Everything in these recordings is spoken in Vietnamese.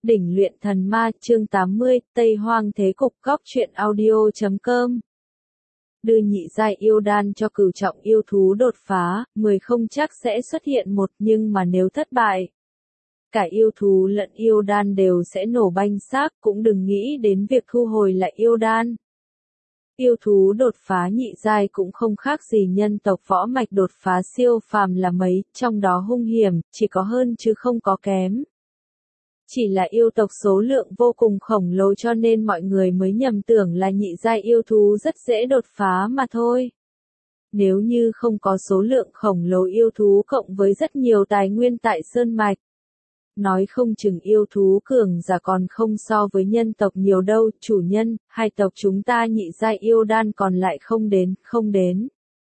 Đỉnh luyện thần ma chương 80, Tây Hoang thế cục góc truyện audio.com. Đưa nhị giai yêu đan cho cửu trọng yêu thú đột phá, 10 không chắc sẽ xuất hiện một, nhưng mà nếu thất bại, cả yêu thú lẫn yêu đan đều sẽ nổ banh xác, cũng đừng nghĩ đến việc thu hồi lại yêu đan. Yêu thú đột phá nhị giai cũng không khác gì nhân tộc võ mạch đột phá siêu phàm là mấy, trong đó hung hiểm, chỉ có hơn chứ không có kém. Chỉ là yêu tộc số lượng vô cùng khổng lồ cho nên mọi người mới nhầm tưởng là nhị giai yêu thú rất dễ đột phá mà thôi. Nếu như không có số lượng khổng lồ yêu thú cộng với rất nhiều tài nguyên tại Sơn Mạch, nói không chừng yêu thú cường giả còn không so với nhân tộc nhiều đâu. Chủ nhân, hai tộc chúng ta nhị giai yêu đan còn lại không đến.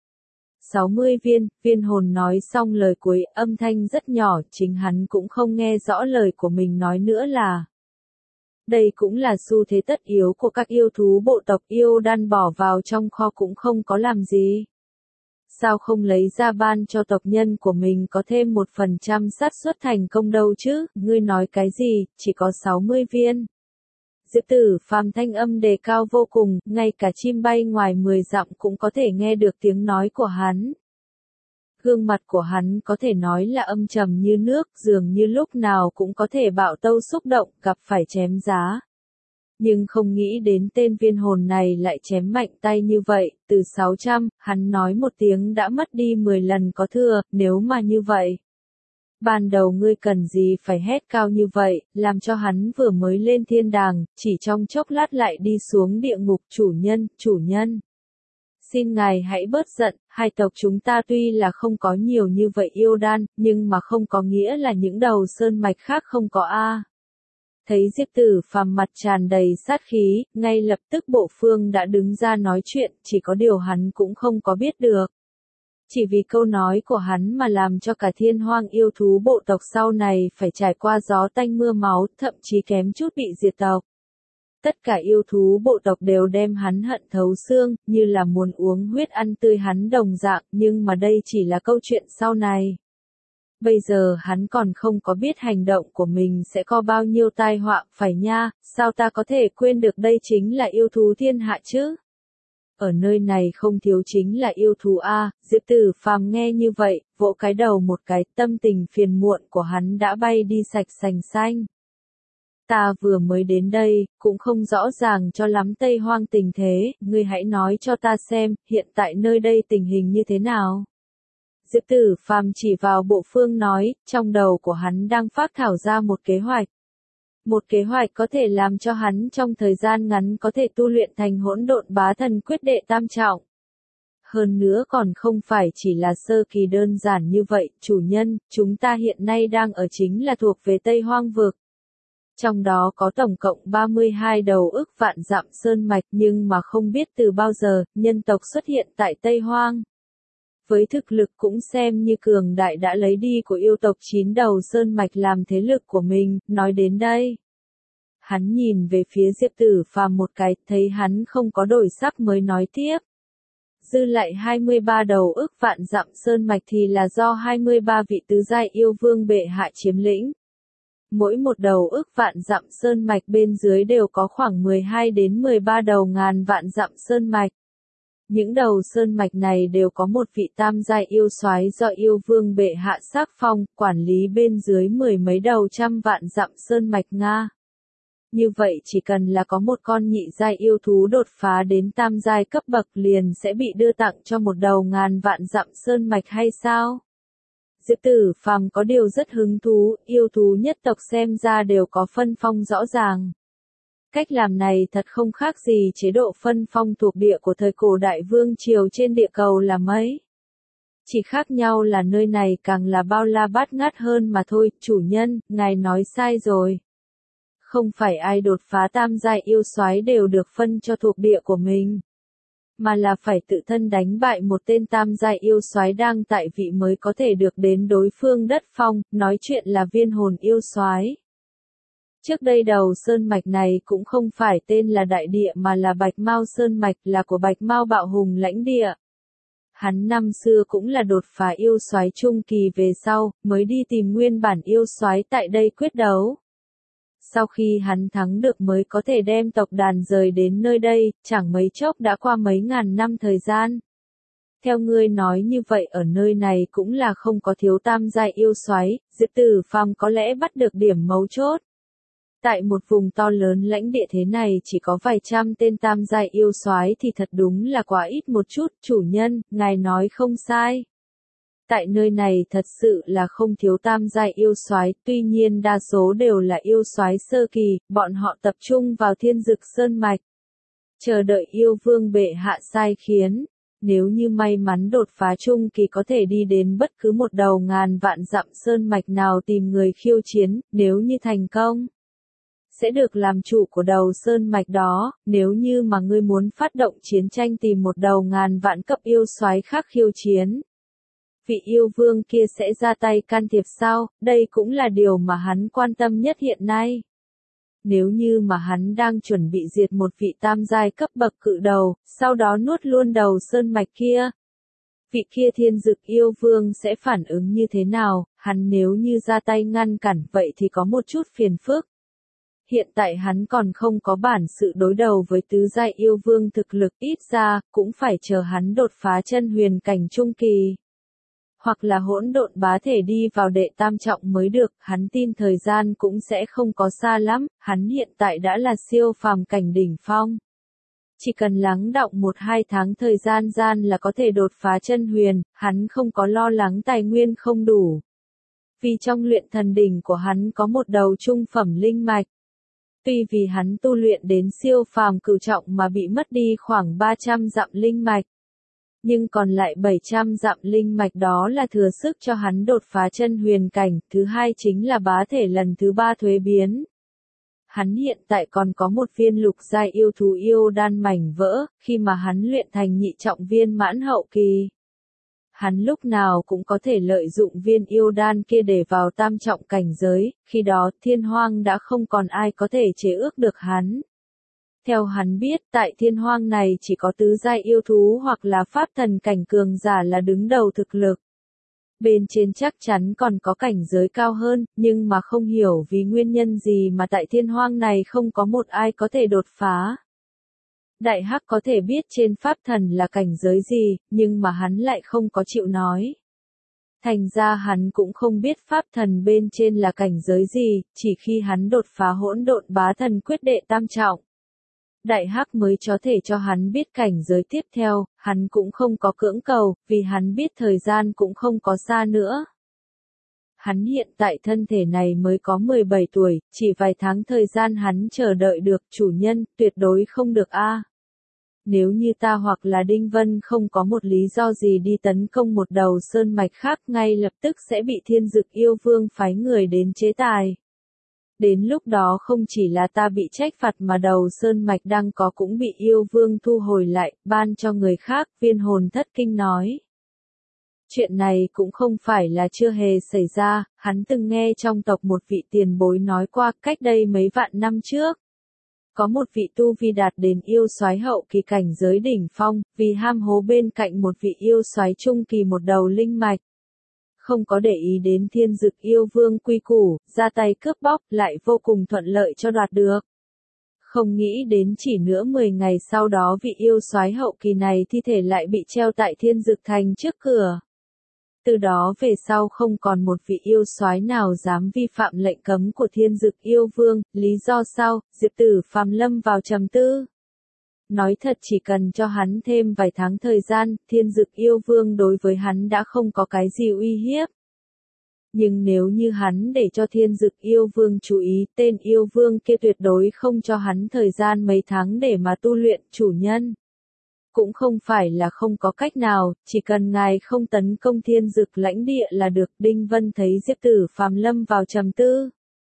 60 viên hồn nói xong lời cuối, âm thanh rất nhỏ, chính hắn cũng không nghe rõ lời của mình nói nữa là. Đây cũng là xu thế tất yếu của các yêu thú bộ tộc, yêu đan bỏ vào trong kho cũng không có làm gì. Sao không lấy ra ban cho tộc nhân của mình có thêm 1% xác suất thành công đâu chứ, ngươi nói cái gì, chỉ có 60 viên. Diệp Tử Phàm thanh âm đề cao vô cùng, ngay cả chim bay ngoài 10 dặm cũng có thể nghe được tiếng nói của hắn. Gương mặt của hắn có thể nói là âm trầm như nước, dường như lúc nào cũng có thể bạo tâu xúc động, gặp phải chém giá. Nhưng không nghĩ đến tên viên hồn này lại chém mạnh tay như vậy, từ 600, hắn nói một tiếng đã mất đi 10 lần có thừa, nếu mà như vậy. Ban đầu ngươi cần gì phải hét cao như vậy, làm cho hắn vừa mới lên thiên đàng, chỉ trong chốc lát lại đi xuống địa ngục. Chủ nhân. Xin ngài hãy bớt giận, hai tộc chúng ta tuy là không có nhiều như vậy yêu đan, nhưng mà không có nghĩa là những đầu sơn mạch khác không có a. Thấy Diệp Tử Phàm mặt tràn đầy sát khí, ngay lập tức Bộ Phương đã đứng ra nói chuyện, chỉ có điều hắn cũng không có biết được. Chỉ vì câu nói của hắn mà làm cho cả thiên hoang yêu thú bộ tộc sau này phải trải qua gió tanh mưa máu, thậm chí kém chút bị diệt tộc. Tất cả yêu thú bộ tộc đều đem hắn hận thấu xương, như là muốn uống huyết ăn tươi hắn đồng dạng, nhưng mà đây chỉ là câu chuyện sau này. Bây giờ hắn còn không có biết hành động của mình sẽ có bao nhiêu tai họa, phải nha, sao ta có thể quên được đây chính là yêu thú thiên hạ chứ? Ở nơi này không thiếu chính là yêu thú a. Diệp Tử Phàm nghe như vậy, vỗ cái đầu một cái, tâm tình phiền muộn của hắn đã bay đi sạch sành xanh. Ta vừa mới đến đây, cũng không rõ ràng cho lắm Tây Hoang tình thế, ngươi hãy nói cho ta xem, hiện tại nơi đây tình hình như thế nào? Diệp Tử Phàm chỉ vào Bộ Phương nói, trong đầu của hắn đang phác thảo ra một kế hoạch. Một kế hoạch có thể làm cho hắn trong thời gian ngắn có thể tu luyện thành hỗn độn bá thần quyết đệ tam trọng. Hơn nữa còn không phải chỉ là sơ kỳ đơn giản như vậy, chủ nhân, chúng ta hiện nay đang ở chính là thuộc về Tây Hoang vực. Trong đó có tổng cộng 32 đầu ức vạn dặm sơn mạch, nhưng mà không biết từ bao giờ, nhân tộc xuất hiện tại Tây Hoang. Với thực lực cũng xem như cường đại đã lấy đi của yêu tộc 9 đầu sơn mạch làm thế lực của mình. Nói đến đây, hắn nhìn về phía Diệp Tử Phàm một cái, thấy hắn không có đổi sắc mới nói tiếp. Dư lại 23 đầu ức vạn dặm sơn mạch thì là do 23 vị tứ giai yêu vương bệ hạ chiếm lĩnh. Mỗi một đầu ức vạn dặm sơn mạch bên dưới đều có khoảng 12 đến 13 đầu ngàn vạn dặm sơn mạch. Những đầu sơn mạch này đều có một vị tam giai yêu soái do yêu vương bệ hạ sắc phong, quản lý bên dưới 10 mấy đầu trăm vạn dặm sơn mạch Nga. Như vậy chỉ cần là có một con nhị giai yêu thú đột phá đến tam giai cấp bậc liền sẽ bị đưa tặng cho một đầu ngàn vạn dặm sơn mạch hay sao? Diệp Tử Phàm có điều rất hứng thú, yêu thú nhất tộc xem ra đều có phân phong rõ ràng. Cách làm này thật không khác gì chế độ phân phong thuộc địa của thời cổ đại vương triều trên địa cầu là mấy. Chỉ khác nhau là nơi này càng là bao la bát ngát hơn mà thôi. Chủ nhân, ngài nói sai rồi. Không phải ai đột phá tam giai yêu soái đều được phân cho thuộc địa của mình, mà là phải tự thân đánh bại một tên tam giai yêu soái đang tại vị mới có thể được đến đối phương đất phong. Nói chuyện là viên hồn yêu soái. Trước đây đầu sơn mạch này cũng không phải tên là đại địa mà là Bạch Mao Sơn mạch, là của Bạch Mao Bạo Hùng lãnh địa. Hắn năm xưa cũng là đột phá yêu soái trung kỳ về sau, mới đi tìm nguyên bản yêu soái tại đây quyết đấu. sau khi hắn thắng được mới có thể đem tộc đàn rời đến nơi đây, chẳng mấy chốc đã qua mấy ngàn năm thời gian. Theo ngươi nói như vậy ở nơi này cũng là không có thiếu tam giai yêu soái, Diệp Tử Phàm có lẽ bắt được điểm mấu chốt. Tại một vùng to lớn lãnh địa thế này chỉ có vài trăm tên tam giai yêu soái thì thật đúng là quá ít một chút, chủ nhân, ngài nói không sai. Tại nơi này thật sự là không thiếu tam giai yêu soái, tuy nhiên đa số đều là yêu soái sơ kỳ, bọn họ tập trung vào Thiên Dực Sơn mạch, chờ đợi yêu vương bệ hạ sai khiến. Nếu như may mắn đột phá trung kỳ có thể đi đến bất cứ một đầu ngàn vạn dặm sơn mạch nào tìm người khiêu chiến, nếu như thành công, sẽ được làm chủ của đầu sơn mạch đó, nếu như mà ngươi muốn phát động chiến tranh tìm một đầu ngàn vạn cấp yêu soái khác khiêu chiến. Vị yêu vương kia sẽ ra tay can thiệp sao, đây cũng là điều mà hắn quan tâm nhất hiện nay. Nếu như mà hắn đang chuẩn bị diệt một vị tam giai cấp bậc cự đầu, sau đó nuốt luôn đầu sơn mạch kia, vị kia Thiên Dực yêu vương sẽ phản ứng như thế nào, hắn nếu như ra tay ngăn cản vậy thì có một chút phiền phức. Hiện tại hắn còn không có bản sự đối đầu với tứ giai yêu vương thực lực, ít ra, cũng phải chờ hắn đột phá chân huyền cảnh trung kỳ. Hoặc là hỗn độn bá thể đi vào đệ tam trọng mới được, hắn tin thời gian cũng sẽ không có xa lắm, hắn hiện tại đã là siêu phàm cảnh đỉnh phong. Chỉ cần lắng đọng 1-2 tháng thời gian là có thể đột phá chân huyền, hắn không có lo lắng tài nguyên không đủ. Vì trong luyện thần đỉnh của hắn có một đầu trung phẩm linh mạch. Tuy vì hắn tu luyện đến siêu phàm cửu trọng mà bị mất đi khoảng 300 dặm linh mạch. Nhưng còn lại 700 dặm linh mạch đó là thừa sức cho hắn đột phá chân huyền cảnh, thứ hai chính là bá thể lần thứ 3 thuế biến. Hắn hiện tại còn có một viên lục giai yêu thú yêu đan mảnh vỡ, khi mà hắn luyện thành nhị trọng viên mãn hậu kỳ. Hắn lúc nào cũng có thể lợi dụng viên yêu đan kia để vào tam trọng cảnh giới, khi đó thiên hoang đã không còn ai có thể chế ước được hắn. Theo hắn biết, tại thiên hoang này chỉ có tứ giai yêu thú hoặc là pháp thần cảnh cường giả là đứng đầu thực lực. Bên trên chắc chắn còn có cảnh giới cao hơn, nhưng mà không hiểu vì nguyên nhân gì mà tại thiên hoang này không có một ai có thể đột phá. Đại Hắc có thể biết trên pháp thần là cảnh giới gì, nhưng mà hắn lại không có chịu nói. Thành ra hắn cũng không biết pháp thần bên trên là cảnh giới gì, chỉ khi hắn đột phá hỗn độn bá thần quyết đệ tam trọng. Đại Hắc mới có thể cho hắn biết cảnh giới tiếp theo, hắn cũng không có cưỡng cầu, vì hắn biết thời gian cũng không có xa nữa. Hắn hiện tại thân thể này mới có 17 tuổi, chỉ vài tháng thời gian hắn chờ đợi được, chủ nhân, tuyệt đối không được a. Nếu như ta hoặc là Đinh Vân không có một lý do gì đi tấn công một đầu sơn mạch khác, ngay lập tức sẽ bị Thiên Dực yêu vương phái người đến chế tài. Đến lúc đó không chỉ là ta bị trách phạt mà đầu sơn mạch đang có cũng bị yêu vương thu hồi lại, ban cho người khác, Viên Hồn thất kinh nói. Chuyện này cũng không phải là chưa hề xảy ra, hắn từng nghe trong tộc một vị tiền bối nói qua cách đây mấy vạn năm trước. Có một vị tu vi đạt đến yêu soái hậu kỳ cảnh giới đỉnh phong, vì ham hố bên cạnh một vị yêu soái trung kỳ một đầu linh mạch. Không có để ý đến Thiên Dực yêu vương quy củ, ra tay cướp bóc, lại vô cùng thuận lợi cho đoạt được. Không nghĩ đến chỉ nữa 10 ngày sau đó vị yêu soái hậu kỳ này thi thể lại bị treo tại Thiên Dực thành trước cửa. Từ đó về sau không còn một vị yêu soái nào dám vi phạm lệnh cấm của Thiên Dực yêu vương, lý do sao? Diệp Tử Phàm lâm vào trầm tư. Nói thật chỉ cần cho hắn thêm vài tháng thời gian, Thiên Dực yêu vương đối với hắn đã không có cái gì uy hiếp. Nhưng nếu như hắn để cho Thiên Dực yêu vương chú ý, tên yêu vương kia tuyệt đối không cho hắn thời gian mấy tháng để mà tu luyện, chủ nhân. Cũng không phải là không có cách nào, chỉ cần ngài không tấn công Thiên Dực lãnh địa là được. Đinh Vân thấy Diệp Tử Phàm lâm vào trầm tư.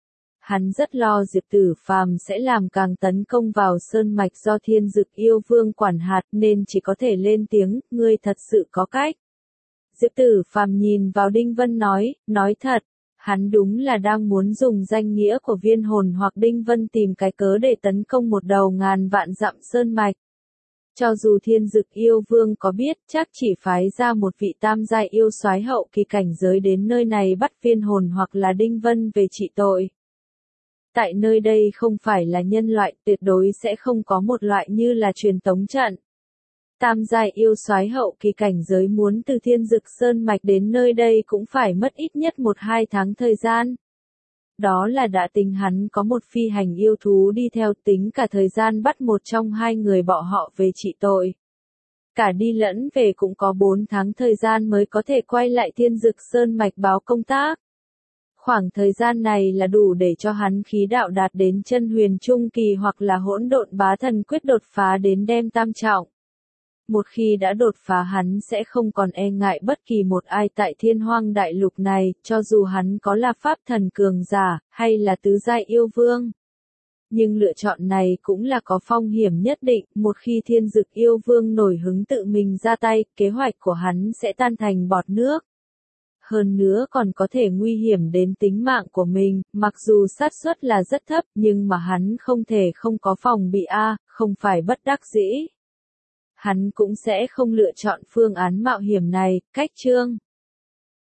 Hắn rất lo Diệp Tử Phàm sẽ làm càng tấn công vào sơn mạch do Thiên Dực yêu vương quản hạt nên chỉ có thể lên tiếng, ngươi thật sự có cách. Diệp Tử Phàm nhìn vào Đinh Vân nói thật, hắn đúng là đang muốn dùng danh nghĩa của Viên Hồn hoặc Đinh Vân tìm cái cớ để tấn công một đầu ngàn vạn dặm sơn mạch. Cho dù Thiên Dực yêu vương có biết, chắc chỉ phái ra một vị tam giai yêu soái hậu kỳ cảnh giới đến nơi này bắt Viên Hồn hoặc là Đinh Vân về trị tội. Tại nơi đây không phải là nhân loại, tuyệt đối sẽ không có một loại như là truyền tống trận. Tam giai yêu soái hậu kỳ cảnh giới muốn từ Thiên Dực Sơn Mạch đến nơi đây cũng phải mất ít nhất 1-2 tháng thời gian. Đó là đã tính hắn có một phi hành yêu thú đi theo, tính cả thời gian bắt một trong hai người bọn họ về trị tội. Cả đi lẫn về cũng có 4 tháng thời gian mới có thể quay lại Thiên Dực Sơn Mạch báo công tác. Khoảng thời gian này là đủ để cho hắn khí đạo đạt đến chân huyền trung kỳ hoặc là hỗn độn bá thần quyết đột phá đến đem tam trọng. Một khi đã đột phá hắn sẽ không còn e ngại bất kỳ một ai tại Thiên Hoang đại lục này, cho dù hắn có là pháp thần cường giả, hay là tứ giai yêu vương. Nhưng lựa chọn này cũng là có phong hiểm nhất định, một khi Thiên Dực yêu vương nổi hứng tự mình ra tay, kế hoạch của hắn sẽ tan thành bọt nước. Hơn nữa còn có thể nguy hiểm đến tính mạng của mình, mặc dù xác suất là rất thấp, nhưng mà hắn không thể không có phòng bị không phải bất đắc dĩ. Hắn cũng sẽ không lựa chọn phương án mạo hiểm này. Cách chương